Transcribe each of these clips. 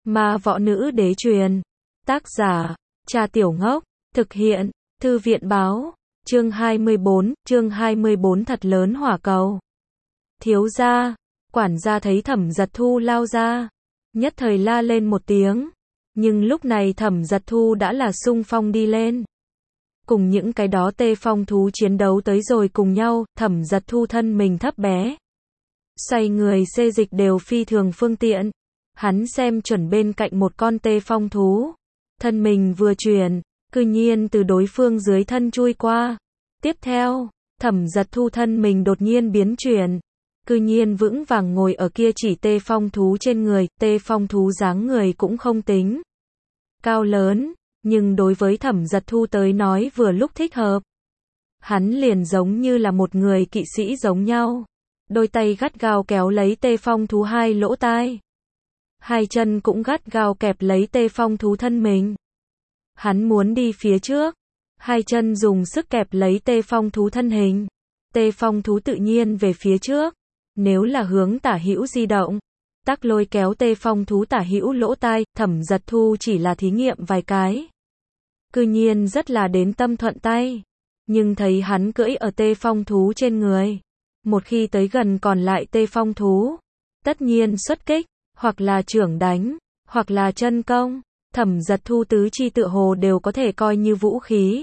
Ma võ nữ đế truyền. Tác giả, Cha Tiểu Ngốc. Thực hiện, Thư viện báo. Chương 24 thật lớn hỏa cầu. Thiếu gia, quản gia thấy Thẩm Giật Thu lao ra, nhất thời la lên một tiếng. Nhưng lúc này Thẩm Giật Thu đã là xung phong đi lên. Cùng những cái đó tê phong thú chiến đấu tới rồi cùng nhau, Thẩm Giật Thu thân mình thấp bé. Xoay người xê dịch đều phi thường phương tiện. Hắn xem chuẩn bên cạnh một con tê phong thú. Thân mình vừa chuyển, cư nhiên từ đối phương dưới thân chui qua. Tiếp theo, Thẩm Giật Thu thân mình đột nhiên biến chuyển. Cư nhiên vững vàng ngồi ở kia chỉ tê phong thú trên người, tê phong thú dáng người cũng không tính cao lớn, nhưng đối với Thẩm Giật Thu tới nói vừa lúc thích hợp. Hắn liền giống như là một người kỵ sĩ giống nhau. Đôi tay gắt gao kéo lấy tê phong thú hai lỗ tai. Hai chân cũng gắt gao kẹp lấy tê phong thú thân mình. Hắn muốn đi phía trước. Hai chân dùng sức kẹp lấy tê phong thú thân hình. Tê phong thú tự nhiên về phía trước. Nếu là hướng tả hữu di động, tắc lôi kéo tê phong thú tả hữu lỗ tai, Thẩm Giật Thu chỉ là thí nghiệm vài cái. Cư nhiên rất là đến tâm thuận tay. Nhưng thấy hắn cưỡi ở tê phong thú trên người. Một khi tới gần còn lại tê phong thú, tất nhiên xuất kích, hoặc là chưởng đánh, hoặc là chân công. Thẩm Giật Thu tứ chi tựa hồ đều có thể coi như vũ khí.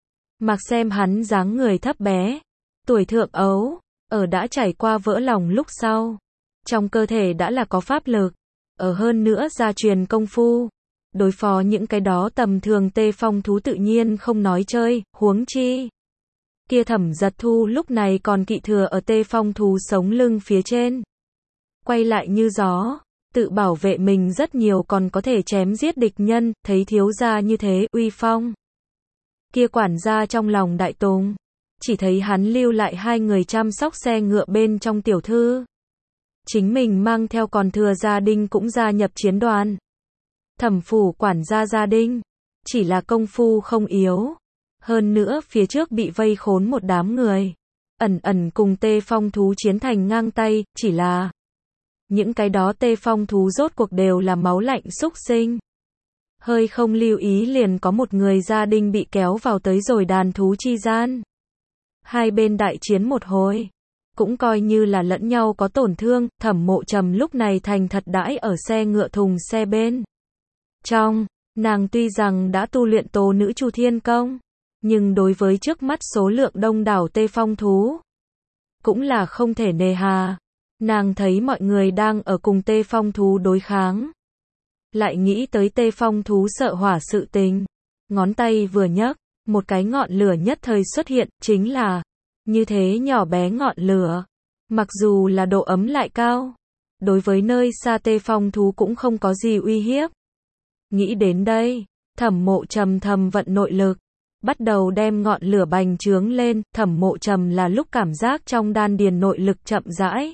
Mặc xem hắn dáng người thấp bé, tuổi thượng ấu, ở đã trải qua vỡ lòng lúc sau, trong cơ thể đã là có pháp lực, ở hơn nữa gia truyền công phu. Đối phó những cái đó tầm thường tê phong thú tự nhiên không nói chơi, huống chi. Kia Thẩm Giật Thu lúc này còn kỵ thừa ở tê phong thú sống lưng phía trên. Quay lại như gió, tự bảo vệ mình rất nhiều còn có thể chém giết địch nhân, thấy thiếu gia như thế, uy phong. Kia quản gia trong lòng đại tùng, chỉ thấy hắn lưu lại hai người chăm sóc xe ngựa bên trong tiểu thư. Chính mình mang theo còn thừa gia đình cũng gia nhập chiến đoàn. Thẩm phủ quản gia gia đình, chỉ là công phu không yếu. Hơn nữa phía trước bị vây khốn một đám người. Ẩn cùng tê phong thú chiến thành ngang tay, chỉ là những cái đó tê phong thú rốt cuộc đều là máu lạnh xúc sinh. Hơi không lưu ý liền có một người gia đình bị kéo vào tới rồi đàn thú chi gian. Hai bên đại chiến một hồi, cũng coi như là lẫn nhau có tổn thương. Thẩm Mộ Trầm lúc này thành thật đãi ở xe ngựa thùng xe bên trong. Nàng tuy rằng đã tu luyện Tố Nữ Chu Thiên Công, nhưng đối với trước mắt số lượng đông đảo tê phong thú, cũng là không thể nề hà. Nàng thấy mọi người đang ở cùng tê phong thú đối kháng. Lại nghĩ tới tê phong thú sợ hỏa sự tình. Ngón tay vừa nhấc, một cái ngọn lửa nhất thời xuất hiện, chính là như thế nhỏ bé ngọn lửa. Mặc dù là độ ấm lại cao, đối với nơi xa tê phong thú cũng không có gì uy hiếp. Nghĩ đến đây, Thẩm Mộ Trầm thầm vận nội lực, bắt đầu đem ngọn lửa bành trướng lên. Thẩm Mộ Trầm là lúc cảm giác trong đan điền nội lực chậm rãi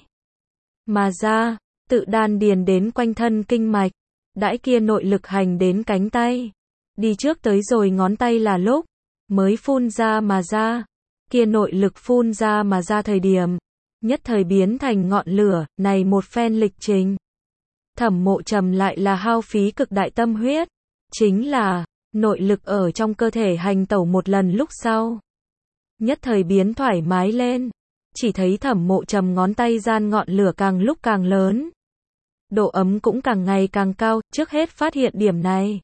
mà ra, tự đan điền đến quanh thân kinh mạch, đãi kia nội lực hành đến cánh tay, đi trước tới rồi ngón tay là lúc mới phun ra mà ra. Kia nội lực phun ra mà ra thời điểm, nhất thời biến thành ngọn lửa. Này một phen lịch trình, Thẩm Mộ Trầm lại là hao phí cực đại tâm huyết, chính là nội lực ở trong cơ thể hành tẩu một lần lúc sau, nhất thời biến thoải mái lên. Chỉ thấy Thẩm Mộ Trầm ngón tay gian ngọn lửa càng lúc càng lớn, độ ấm cũng càng ngày càng cao. Trước hết phát hiện điểm này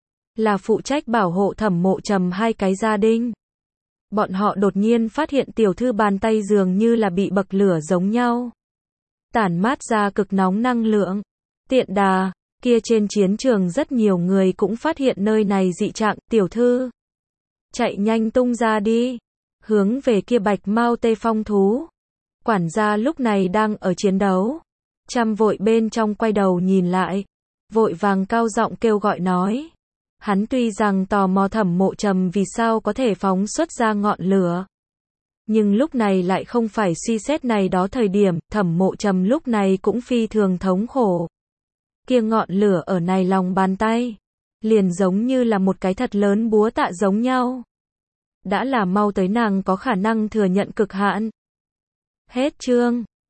là phụ trách bảo hộ Thẩm Mộ Trầm hai cái gia đình. Bọn họ đột nhiên phát hiện tiểu thư bàn tay dường như là bị bậc lửa giống nhau, tản mát ra cực nóng năng lượng. Tiện đà, kia trên chiến trường rất nhiều người cũng phát hiện nơi này dị trạng. Tiểu thư, chạy nhanh tung ra đi, hướng về kia bạch mao tê phong thú. Quản gia lúc này đang ở chiến đấu, chăm vội bên trong quay đầu nhìn lại, vội vàng cao giọng kêu gọi nói. Hắn tuy rằng tò mò Thẩm Mộ Trầm vì sao có thể phóng xuất ra ngọn lửa, nhưng lúc này lại không phải suy xét này đó thời điểm. Thẩm Mộ Trầm lúc này cũng phi thường thống khổ. Kia ngọn lửa ở này lòng bàn tay, liền giống như là một cái thật lớn búa tạ giống nhau. Đã là mau tới nàng có khả năng thừa nhận cực hạn. Hết chương.